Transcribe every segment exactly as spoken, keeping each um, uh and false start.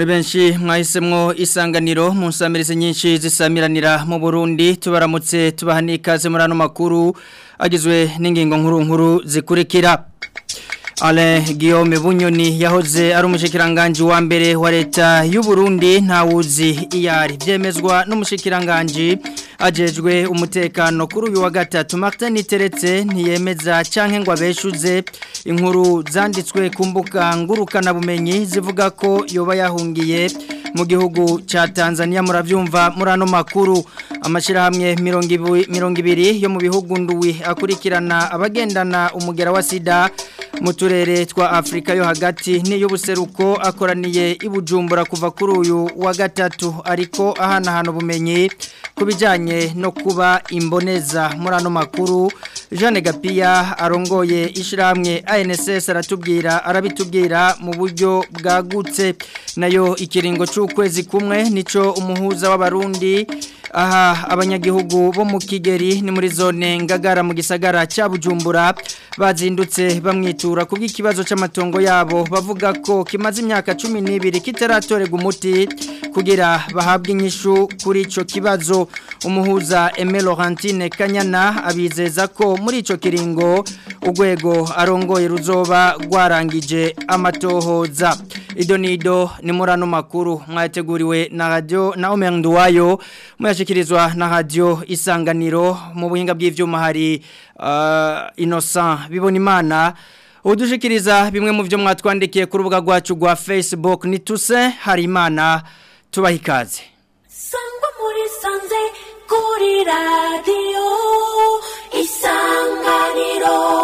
muri benshi mwahisemwo isanganiro mu nsamirizi nyinshi zisamiranira mu Burundi tubaramutse tubahani ikaze muri ano makuru agizwe n'ingingo nkuru nkuru zikurikira. Alain Guillaume Bunyoni yahoze ari umushikiranganje wa mbere wa leta y'u Burundi ntawuzi iyari byemezwa n'umushikiranganje ajejwe umutekano kuri uyu wa gatatu. Martin Teretse ntiyemeza canke ngo abeshuze inkuru zanditswe ku mbuga ngurukana bumenyi zivuga ko yoba yahungiye mu gihugu ca Tanzania. Muravyumva muri ano makuru. Amashirahamwe mirongo ibiri yo mu bihugu ndwi akurikirana abagendana umugera wa sida mu turere twa Afrika yo hagati ni y'ubuseruko akoraniye ibujumbura kuva kuri uyu wa gatatu, ariko ahana hano bumenyi kubijanye no kuba imboneza. Muri ano makuru Jeanne Gapia arongoye ishiramwe A N S S aratubwira arabitubwira mu buryo bwagutse. Nayo ikiringo c'ukwezi kumwe nico umuhuza w'abarundi aha abanyagihugu bo mu Kigeri ni muri zone Ngagara mu gisagara ca Bujumbura bazindutse bamwitura kubw'ikibazo c'amatongo yabo bavuga ko kimaze imyaka cumi n'ibiri kitaratorega umuti kugira bahabwe inyishu kuri ico kibazo. Umuhuza Aimé Laurentine Kanyana abizeza ko muri ico kiringo urwego arongoye ruzoba rwarangije amatohoza. Idonido ni murano makuru mwateguriwe na radio na Omer Nduwayo muyashikirizwa na radio Isanganiro. Mu buhinga bw'ivyuma hari uh, Innocent Bibonimana udushikiriza bimwe mu byo mwatwandikiye ku rubuga rwacu rwa Facebook. Ni tuse hari Imana tubahikaze. Sangwa muri sanze kuri radio Isanganiro.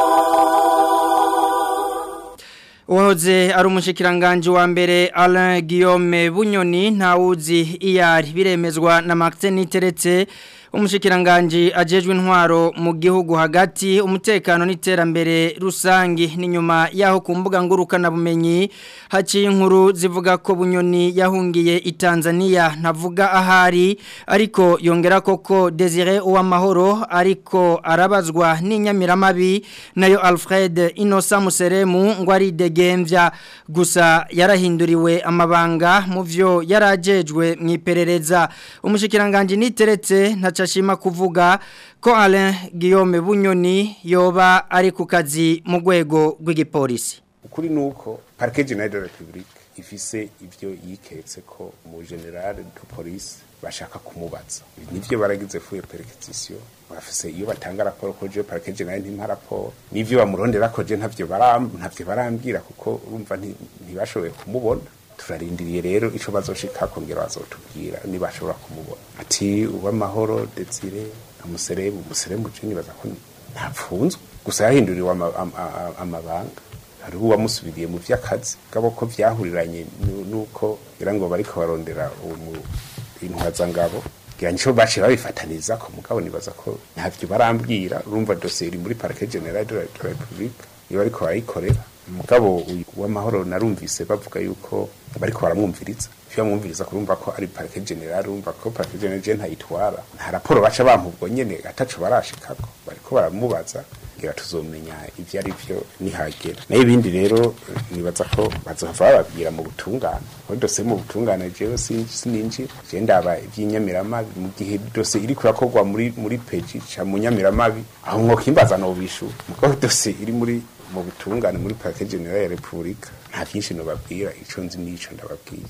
Uwahoze ari umushikiranganje wa mbere Alain Guillaume Bunyoni ntawuzi iyari biremezwa na Martin Teretse umushikiranganje ajejwe intwaro mu gihugu hagati umutekano n'iterambere rusangi. Ni nyuma yaho ku mbuga ngurukana bumenyi haciye inkuru zivuga ko Bunyoni yahungiye i Tanzania ntavuga ahari, ariko yongera koko Desire Uwamahoro ariko arabazwa n'inyamiramabi nayo Alfred Innocent Museremu ngo ari degemvya gusa yarahinduriwe amabanga mu vyo yarajejwe mwiperereza. Umushikiranganje Niteretse ntacashima kuvuga ko Alain Guillaume Bunyoni yoba ari ku kazi mu rwego rw'igipolisi. Ukuri nuko Parquet General de la République ifise ivyo yiketse ko mu general de police bashaka kumubaza. Nivyo baragize fuye perquisition bafise iyo batanga raporo ko je Parquet General ntimpa raporo, nivyo bamurondera ko je ntavyo baram ntavyo barambwira kuko urumva ntibashoboye kumubona. Turarindiriye rero ico bazoshika kongera bazotubwira ni bashobora kumubona. Ati Uwamahoro Desire amuserebu umuserebu je nibaza ko ntapfunzwe gusa yahinduriwe amabanga. Hari uwamusubiriye mu vy'akazi gabo ko vyahuriranye nuko irango bariko barondera umu intwaza ngabo gancho bace babifataniza ko mugabo nibaza ko ntavyo barambwira. Urumva dossier iri muri Parquet General de la République iyo ariko bayikorera. Mugabo Uwamahoro narumvise bavuga yuko bariko baramwumviriza vyo mwumviriza kurumva ko ari Parquet General. Urumva ko Parquet General je ntayitwara nta raporo baca bampubwo nyene ataco barashikako bariko baramubaza ngira tuzomenya ivyo ari vyo nihagera. Nayo ibindi rero nibaza ko bazova babwira mu butungane ko dose mu butungane jewe sininji je ndaba ivy'inyamiramabi mu gihe dose iri kurakorwa muri muri page ca mu nyamiramabi aho ngo kimbaza no bishu muko dose iri muri mu butungane muri Parquet General ya Republika nta byinshi no babwira ico nzi nico ndababwiye.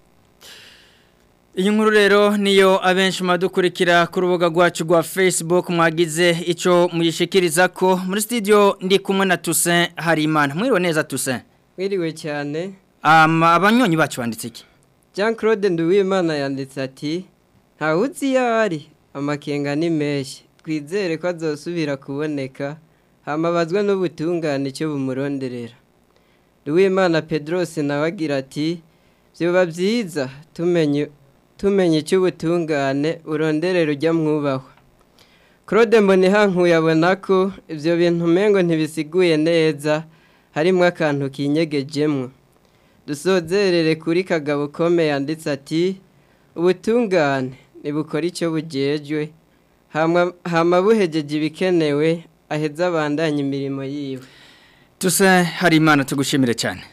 Iyi nkuru rero niyo abenshi madukurikira ku rubuga rwacu rwa Facebook mwagize ico muyishikiriza ko. Muri studio ndi kumwe na Toussaint Harimana. Mwiriwe neza Toussaint? Mwiriwe cyane. Ama abanyonyi bacu banditse iki? Jean Claude Nduwimana yanditse ati ntawuzi yari amakenga ni meshi twizere ko azosubira kuboneka hamabazwa n'ubutungane cyo bumuronderera. Nduwimana Pedros nabagira ati byoba byiza tumenye tumenye cy'ubutungane uronderera ujya mwubahwa. Claude Mbonihanku yabona ko ivyo bintu mengo ntibisiguye neza harimo akantu kinyegejemwe. Dusozerere kuri Kagabo Kome yanditse ati ubutungane nibukora icyo bujejwe hama hama buhejeje ibikenewe aheza abandanya imirimo yiwe. Tuse hari Imana tugushimire cyane.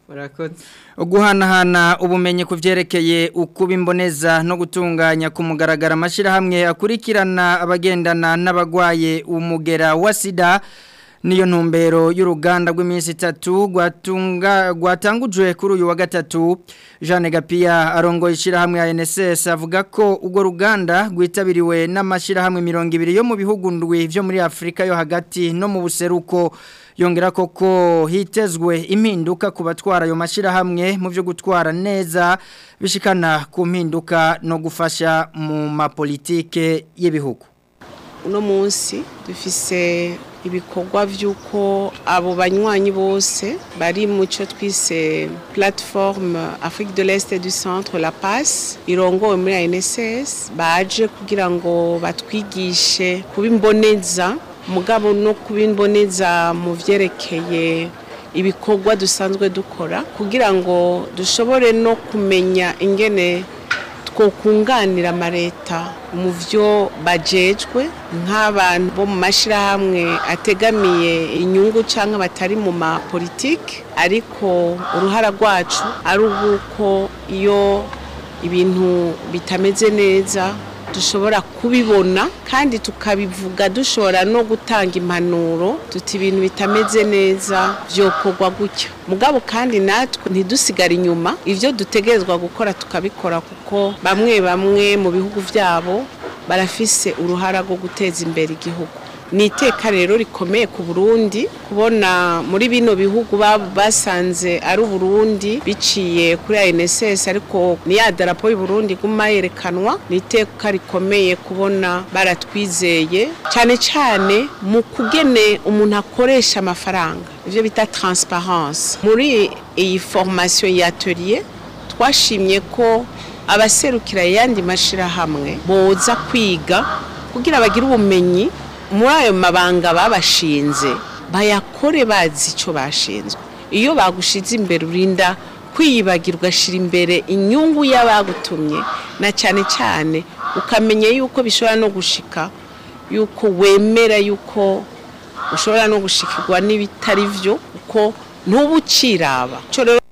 murakoze. Guhanahana ubumenyi kuvyerekeye ukuba imboneza no gutunganya ku mugaragara amashirahamwe akurikirana abagendana n'abagwaye umugera wa sida niyo ntumbero y'uruganda rw'iminsi itatu rwatunga rwatangujwe kuri uyu wa gatatu. Jeanne Gapia arongoye ishirahamwe ya N S S avuga ko urwo ruganda rwitabiriwe n'amashirahamwe mirongo ibiri yo mu bihugu ndwi vyo muri Afrika yo hagati no mu buseruko. Yongera koko hitezwe impinduka ku batwara ayo mashirahamwe mu byo gutwara neza bishikana ku mpinduka no gufasha mu mapolitike y'ibihugu. Uno munsi dufise ibikorwa vy'uko abo banywanyi bose bari mu cyo twise plateforme Afrique de l'Est et du Centre la P A S irongowe muri N S S baje kugira ngo batwigishe kubimboneza mugabo no kubimboneza mu vyerekeye ibikorwa dusanzwe dukora kugira ngo dushobore no kumenya ingene twokunganira amareta mu vyo bajejwe nk'abantu bo mu mashirahamwe ategamiye inyungu canke batari mu ma politique ariko uruhara rwacu ari uko iyo ibintu bitameze neza dushobora kubibona kandi tukabivuga dushobora no gutanga impanuro tuti ibintu bitameze neza byokorwa gutya mugabo kandi natwe ntidusigara inyuma ivyo dutegerezwa gukora tukabikora kuko bamwe bamwe mu bihugu vyabo barafise uruhara rwo guteza imbere igihugu. Ni iteka rero rikomeye ku Burundi kubona muri bino bihugu basanze ari Burundi biciye kuri N S S ariko ni ya darapo y'u Burundi guma yerekanwa. Ni iteka rikomeye kubona baratwizeye cyane cyane mu kugene umuntu akoresha amafaranga ivyo bita transparence. Muri iyi formation y'atelier twashimye ko abaserukira yandi mashira hamwe boza kwiga kugira bagire ubumenyi muri ayo mabanga babashinze bayakore bazi ico bashinzwe. Iyo bagushize imbere urinda kwiyibagirwa shira imbere inyungu y'abagutumye na cyane cyane ukamenye yuko bishobora no gushika yuko wemera yuko ushobora no gushikirwa n'ibitari vyo uko ntubuciraba.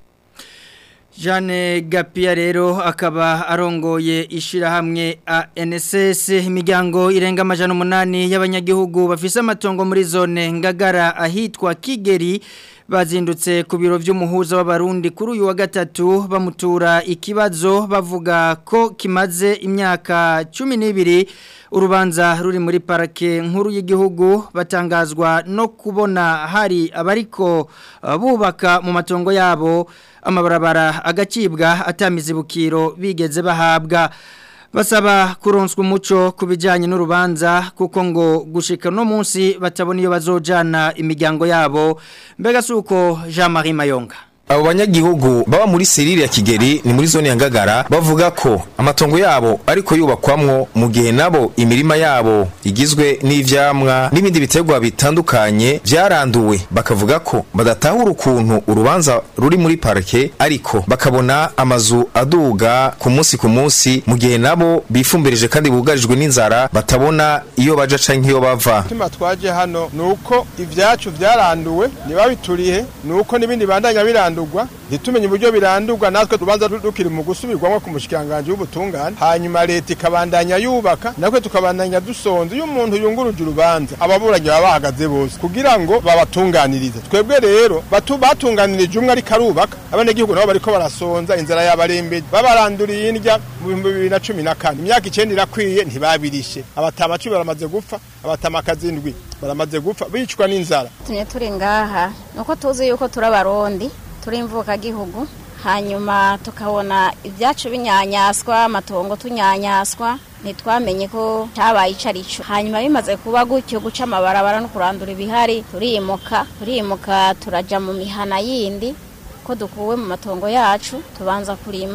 Jeanne Gapia rero akaba arongoye ishirahamwe A N S S. Imiryango irenga amajana umunani y'abanyagihugu bafise amatongo muri zone Ngagara ahitwa Kigeri bazindutse ku biro vy'umuhuza w'abarundi kuri uyu wa gatatu bamutura ikibazo bavuga ko kimaze imyaka cumi n'ibiri urubanza ruri muri parake nkuru y'igihugu. Batangazwa no kubona hari abariko bubaka mu matongo yabo amabarabara agacibwa atamizibukiro bigeze bahabwa. Basaba kuronswa umuco kubijanye n'urubanza kuko ngo gushika no munsi batabona iyo bazojana imiryango yabo. Mbega suko Jean-Marie Mayonga. Abo banyagihugu baba muri serire ya Kigeri ni muri zone ya Ngagara bavuga ko amatongo yabo ariko yubakwamwo mu gihe nabo imirima yabo igizwe n'ivyamwa n'ibindi biterwa bitandukanye vyaranduwe. Bakavuga ko badatahura ukuntu urubanza ruri muri parke ariko bakabona amazu aduga ku munsi ku munsi mu gihe nabo bifumbereje kandi bugarijwe n'inzara batabona iyo baja canke iyo bava. Tima twaje hano nuko ivyacu vyaranduwe nibabiturihe nuko nibindi bandanya biranduwe ntitumenye uburyo birandurwa natwe rubanza rukiri mu gusubirwamo ku mushikiranganje w'ubutungane hanyuma leta ikabandanya yubaka nakwe tukabandanya dusonze iyo umuntu yunguruje urubanza ababuranye baba bahagaze bose kugira ngo babatunganirize. Twebwe rero batu batunganirije umwe ari karubaka abanyagihugu nabo bariko barasonza inzara y'abarembe babaranduriye indya mu bibiri na cumi na kane imyaka icenda irakwiye ntibabirishe abatama cumi baramaze gupfa abatama kazindwi baramaze gupfa bicwa n'inzara. Tumye turi ngaha nuko tuzi yuko turabarundi turi imvuka gihugu hanyuma tukabona ibyacu binyanyaswa amatongo tunyanyaswa ntitwamenye ko cyabaye icarico hanyuma bimaze kuba gutyo guca amabarabara no kurandura ibihari turimuka turimuka turaja mu mihana yindi ko dukuwe mu matongo yacu tubanza kurima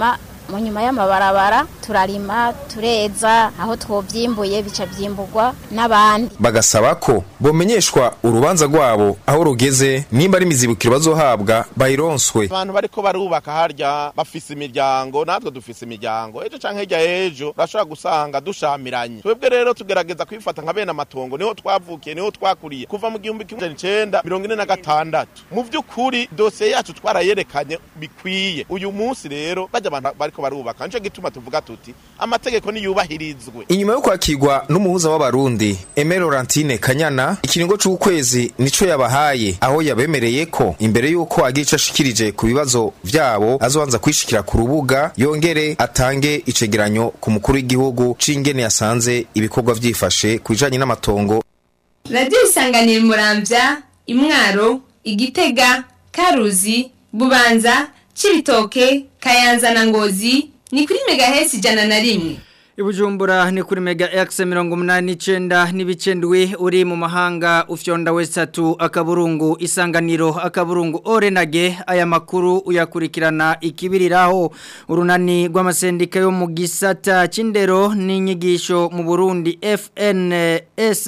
mu nyuma y'amabarabara turarima tureza aho twovyimbuye bica vyimburwa n'abandi bagasaba ko bomenyeshwa urubanza rwabo aho rugeze nimba ari imizibukiro bazohabwa bayironswe. Abantu bariko barubaka harya bafise imiryango natwe dufise imiryango ejo canke hirya ejo urashobora gusanga dushamiranye. Twebwe rero tugerageza kwifata nka bene amatongo niho twavukiye niho twakuriye kuva mu gihumbi kimwe icenda mirongo ine na gatandatu. Mu vy'ukuri dosiye yacu twarayerekanye bikwiye. Uyu munsi rero baje abantu bariko barubaka nico gituma tuvuga tuti amategeko niyubahirizwe. Inyuma yo kwakirwa n'umuhuza w'abarundi Aimé Laurentine Kanyana ikiringo c'ukwezi nico yabahaye aho yabemereye ko imbere yuko agica ashikirije ku bibazo vyabo azobanza kwishikira ku rubuga yongere atange icegeranyo ku mukuru w'igihugu c'ingene yasanze ibikorwa vyifashe kwijanye n'amatongo. Radio Isanganiro Muramvya, Imwaro, Igitega, Karuzi, Bubanza, Cibitoke, Kayanza na Ngozi ni kuri megahesi ijana na rimwe. Ibujumbura ni kuri mega X mirongo umunani n'icenda n'ibicendwi uri mu mahanga ufyonda wesatu akaburungu Isanganiro akaburungu Orenage aya makuru uyakurikirana ikibiriraho urunani rw'amasendika yo mu gisata c'indero n'inyigisho mu Burundi F N S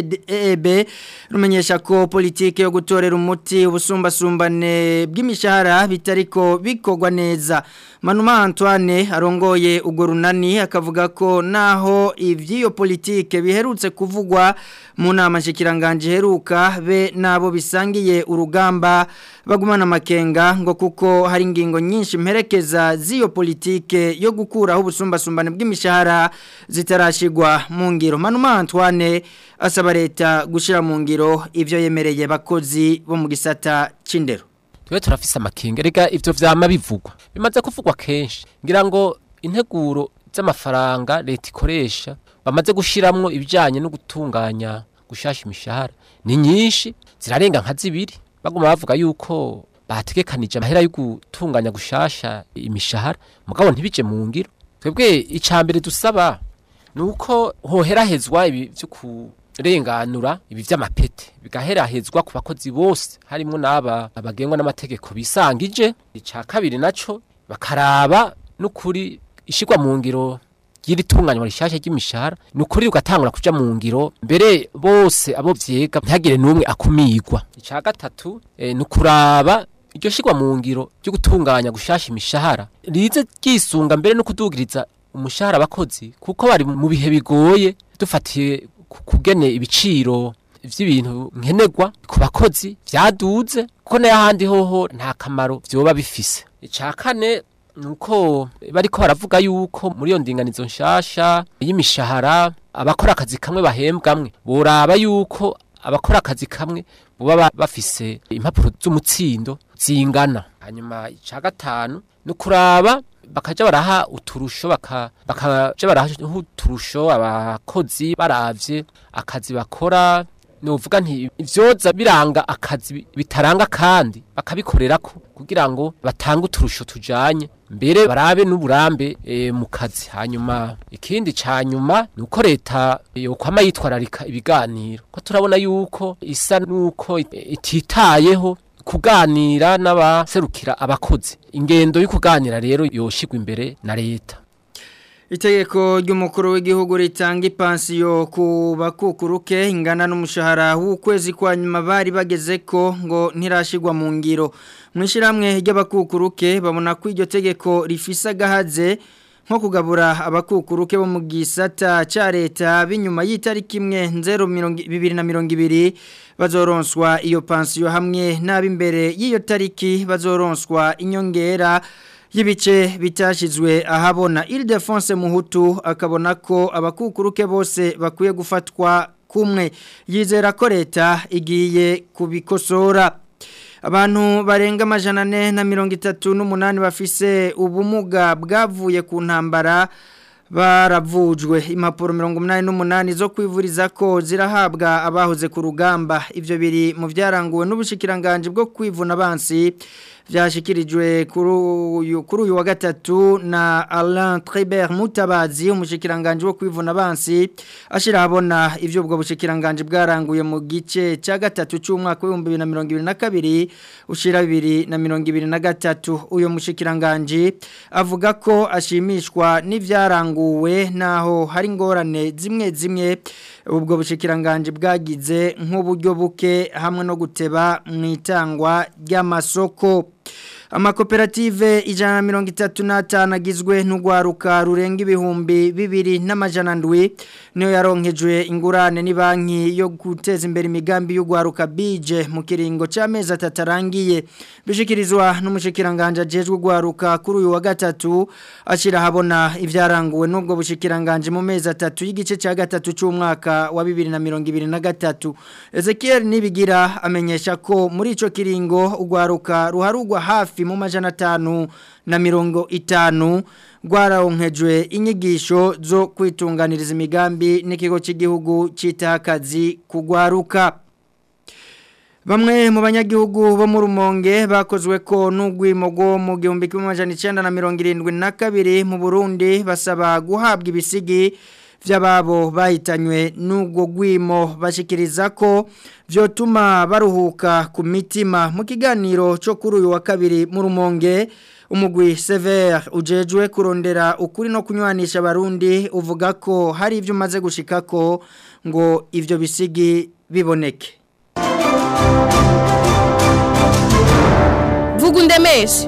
E B rumenyesha ko politike yo gutorera umuti ubusumbasumbane bw'imishahara bitariko bikogwa neza. Manuma Antoine arongoye ugo runani akavuga ko naho ivyiyo politike biherutse kuvugwa mu nama shikiranganje heruka be nabo bisangiye urugamba bagumana makenga ngo kuko hari ingingo nyinshi mperekeza z'iyo politike yo gukuraho ubusumbasumbane bw'imishahara zitarashigwa mu ngiro. Manuma Antoine asaba leta gushira mu ngiro ivyo yemereye bakozi bo mu gisata c'indero. Twe turafise amakenga rega ivyo vyama bivugwa bimaze kuvugwa kenshi ngira ngo integuro z'amafaranga leta ikoresha bamaze gushiramwo ibijanye no gutunganya gushasha imishahara ni nyinshi zirarenga nka zibiri baguma bavuga yuko bategekanije amahera yo gutunganya gushasha imishahara mugabo ntibije mu ngiro. Twebwe icambere dusaba nuko hoherahezwa ibi byo ku renganura ibi vy'amapete bigaherahezwa ku bakozi bose harimo naba abagengwa n'amategeko bisangije. Ica kabiri naco bakaraba n'ukuri ishigwa mu ngiro y'itunganywa rishasha ry'imishahara n'ukuri ugatangura kuja mu ngiro mbere bose abo vyega ntagire numwe akumigwa. Ica gatatu e, n'ukuraba iryo shigwa mu ngiro ryo gutunganya gushasha imishahara rize gisunga mbere no kudugiriza umushahara abakozi kuko bari mu bihe bigoye dufatiye kugene ibiciro vy'ibintu nkenegwa ku bakozi vyaduze kuko n'ahandi hoho nta kamaro vyoba bifise. Ica kane nuko bariko baravuga yuko muri yo ndinganizo nshasha y'imishahara abakora akazi kamwe bahembwamwe boraba yuko abakora akazi kamwe buba bafise impapuro z'umutsindo zingana. Hanyuma ica gatanu nukuraba bakaja baraha uturusho baka bakaja baraha uturusho abakozi baravye akazi bakora novuga nti ivyoza biranga akazi bitaranga kandi bakabikorera ko kugira ngo batange uturusho tujanye mbere barabe n'uburambe e, mu kazi. Hanyuma ikindi canyuma nuko leta yo kwama yitwararika ibiganiro ko turabona yuko isa nuko ititayeho kuganira n'abaserukira abakozi. Ingendo yo kuganira rero yoshigwa imbere na leta. Itegeko ry'umukuru w'igihugu ritanga ipansiyo ku bakukuruke ingana n'umushahara w'ukwezi kwa nyuma bari bageze ko ngo ntirashigwa mu ngiro. Mwishiramwe ry'abakukuruke babona ko iryo tegeko rifisa gahaze nko kugabura abakukuruke bo mu gisata ca leta binyuma y'itariki imwe nzero bibiri na mirongo ibiri bazoronswa iyo pansiyo hamwe n'abimbere y'iyo tariki bazoronswa inyongera y'ibice bitashizwe ahabona. Ildefonse Muhutu akabona ko abakukuruke bose bakwiye gufatwa kumwe yizera ko leta igiye kubikosora. Abantu barenga amajana ane na mirongo itatu n'umunani bafise ubumuga bwavuye ku ntambara baravujwe impapuro mirongo umunani n'umunani zo kwivuriza ko zirahabwa abahoze ku rugamba ivyo biri mu vyaranguwe n'ubushikiranganje bwo kwivuna abansi vyashikirijwe kuri uyu kuri uyu wa gatatu na Alain Tribert Mutabazi umushikiranganje wo kwivuna abansi ashira habona ivyo ubwo bushikiranganje bwaranguye mu gice cya gatatu cy'umwaka wa bibiri na mirongo ibiri na kabiri ushira bibiri na mirongo ibiri na gatatu uyo mushikiranganje avuga ko ashimishwa n'ivyaranguwe naho hari ngorane zimwe zimwe ubwo bushikiranganje bwagize nk'uburyo buke hamwe no guteba mwitangwa ry'amasoko amakoperative ijana na mirongo itatu n'atanu agizwe n'ugwaruka rurenga ibihumbi bibiri n'amajana ndwi niyo yaronkejwe ingurane ni banki yo guteza imbere imigambi y'ugwaruka bije mu kiringo cy'amezi atatu arangiye bishikirizwa n'umushikiranganje ajejwe ugwaruka kuri uyu wa gatatu ashira habona ivyaranguwe n'ubwo bushikiranganje mu mezi atatu y'igice cya gatatu cy'umwaka wa bibiri na mirongo ibiri na gatatu Ezekiel Nibigira amenyesha ko muri ico kiringo ugwaruka ruharugwa hafi mu majana atanu na mirongo itanu gwaraonkejwe inyigisho zo kwitunganiriza imigambi n'ikigo cy'igihugu cyitakazi kugwaruka Bamwe mu banyagihugu bo mu Rumonge bakozwe ko n'ugwimogo mu gihumbi kimwe amajana icenda na mirongo irindwi na kabiri mu Burundi basaba guhabwa ibisigi vy'ababo bahitanywe n'ubwo gwimo bashikiriza ko vyotuma baruhuka ku mitima mu kiganiro cyo kuri uyu wa kabiri mu Rumonge umugwi Sever ujejwe kurondera ukuri no kunywanisha abarundi uvuga ko hari ivyo maze gushikako ngo ivyo bisigi biboneke Vugundemeshe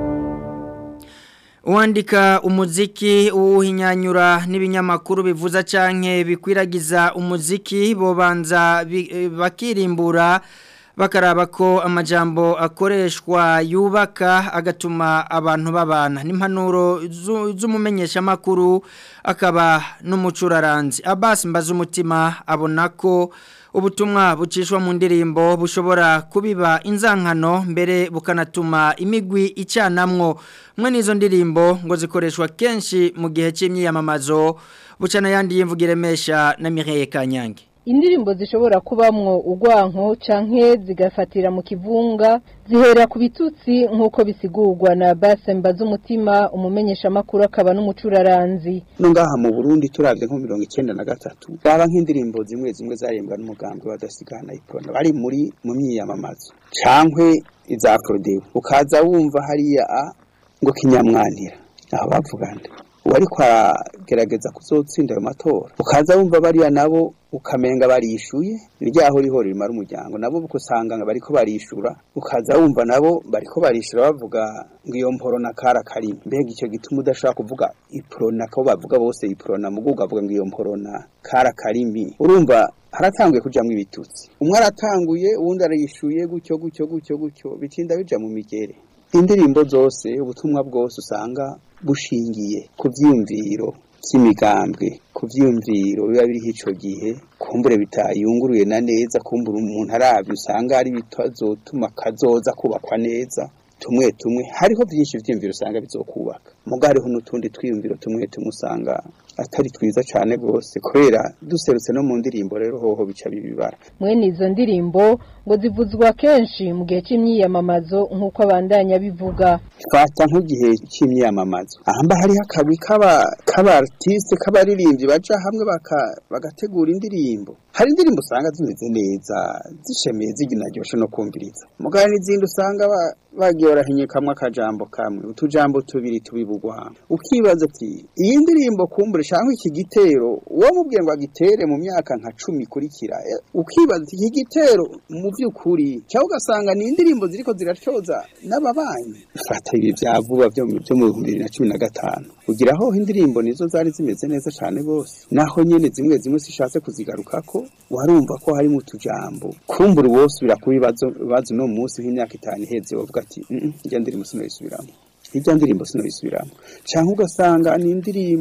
Uwandika umuziki uhinyanyura n'ibinyamakuru bivuza canke bikwiragiza umuziki bobanza bakirimbura bakaraba ko amajambo akoreshwa yubaka agatuma abantu babana n'impanuro z'umumenyesha makuru akaba n'umucuraranzi Abbas Mbazumutima abona ko ubutumwa bucishwa mu ndirimbo bushobora kubiba inzankano mbere bukanatuma imigwi icanamwo mwe nizo ndirimbo ngo zikoreshwa kenshi mu gihe cy'imyiyamamazo bucana yandi yimvugiremesha na Mireille Kanyange indirimbo zishobora kubamwo ugwanko canke zigafatira mu kivunga zihera ku bitutsi nkuko bisigurwa na Base Mbazumutima umumenyesha makuru akaba n'umucuraranzi no ngaha mu Burundi turavye nko mirongo icenda na gatatu baba nk'indirimbo zimwe zimwe zarembwa n'umugambi wadasigana iprona bari muri mu myiyamamazo cankwe iza Prodeo ukaza wumva hariya ngo kinyamwanira aho bavugana wari kwa gerageza kuzotsinda ayo matora ukaza wumva bariya nabo ukamenga barishuye iryaho riho rimara umuryango nabo bukusanga bariko barishura ukaza wumva nabo bariko barishura bavuga ngo iyo mporo na kara kari mbega icyo gituma udashaka kuvuga iprona ko bavuga bose iprona muguga avuga ngo iyo mporo na kara karimbi urumva haratanguye kujamwe ibitutsi umwe aratanguye uwundi arishuye gutyo gutyo gutyo gutyo bitinda bija mu migere indirimbo zose ubutumwa bwose usanga bushingiye ku vyumviro by'imigambwe ku vyumviro biba biri hico gihe kumbure bitayunguruye na neza kumbura umuntu aravye usanga ari bitazotuma kazoza kubakwa neza tumwe tumwe hariho byinshi vy'imviro usanga bizokubaka muga hariho n'utundi twiyumviro tumwe tumwe usanga atari twiza cyane gose kwera duserutse no mu ndirimbo rero hoho bica bibibara mwene izo ndirimbo ngo zivuzwa kenshi mu gihe cy'imyiyamamazo nkuko abandanya bivuga fata nk'igihe cy'imyiyamamazo ahamba hari akabi kaba kaba artiste kabaririmbyi baja hamwe baka bagategura indirimbo hari indirimbo usanga zimeze neza zishemeye ziginaryoshe no kumviriza mugani n'izindi usanga bagiye barahinyekamwe akajambo kamwe utujambo tubiri tubibugwa ukibaza ati iyi ndirimbo kumbure cyangwa iki gitero uwo mubwiye ngo agitere mu myaka nka cumi kurikira ukibaza ati iki gitero mu by'ukuri cyangwa ugasanga ni indirimbo ziriko ziracoza n'ababanyi fata ibi byavuba byo mu bihumbi na cumi na gatanu ugira aho indirimbo nizo zari zimeze neza cyane bose naho nyene zimwe zimwe sishatse kuzigarukako warumva ko hari mu tujambo kumbura wose birakubibazo bazo no munsi nk'imyaka itanu iheze bavuga ati njya ndirimbo sino yisubiramo ijya ndirimbo sino yisubiramo cyangwa ugasanga ni indirimbo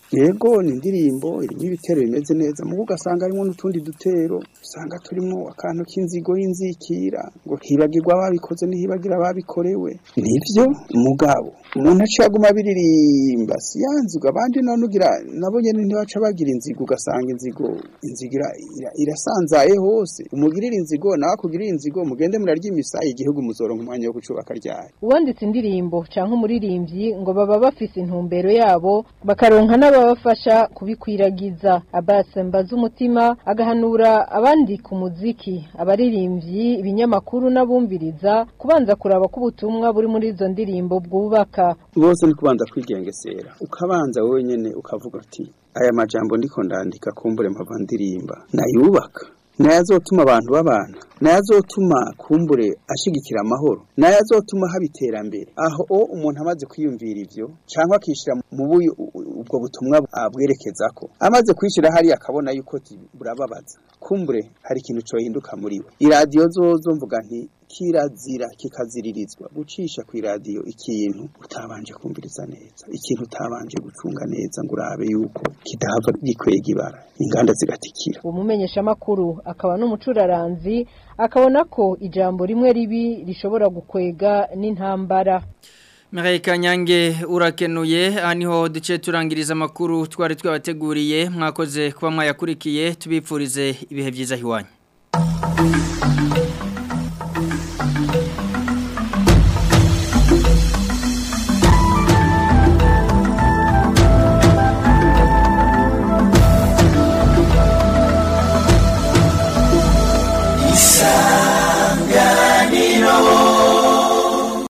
yego ni indirimbo irimo ibitero bimeze neza mu ugasanga harimo n'utundi dutero usanga turimo akantu k'inzigo y'inzikira ngo hibagirwa ababikoze ntihibagira ababikorewe nivyo mugabo umuntu acaguma biririmba siyanzwe abandi none ugira nabo nyene ntibaca bagira inzigo ugasanga inzigo inzigira irasanzaye hose umugirira inzigo nawe akugirira inzigo mugende murarya imisayi igihugu muzoronka umwanya wo gucubaka ryari uwanditse indirimbo canke umuririmbyi ngo baba bafise intumbero yabo bakaronka n'ababafasha kubikwiragiza Abbas Mbazumutima agahanura abandi ku muziki abaririmbyi ibinyamakuru n'abumviriza kubanza kuraba ko ubutumwa buri muri izo ndirimbo bwubaka bose ni kubanza kwigengesera ukabanza wowe nyene ukavuga ati aya majambo ndiko ndandika kumbure mpava ndirimba nayubaka nayazotuma abantu babana nayazotuma kumbure ashigikira amahoro nayazotuma habiterambere aho o umuntu amaze kwiyumvira ivyo cyangwa akishira mu buyo ubwo butumwa abwerekezako amaze kwishira hari akabona yuko burababaza kumbure hari ikintu cyo hinduka muri we iradio zozo mvuga nti kirazira kikaziririzwa gucisha ku radio ikintu utabanje kumviriza neza ikintu utabanje gucunga neza ngo urabe yuko kidahava gikwega ibara inganda zigatikira umumenyesha makuru akaba n'umucuraranzi akabona ko ijambo rimwe ribi rishobora gukwega n'intambara Mireille Kanyange urakenuye aniho duce turangiriza amakuru twari twabateguriye mwakoze kuba mwayakurikiye tubipfurize ibihe byiza hiwanyu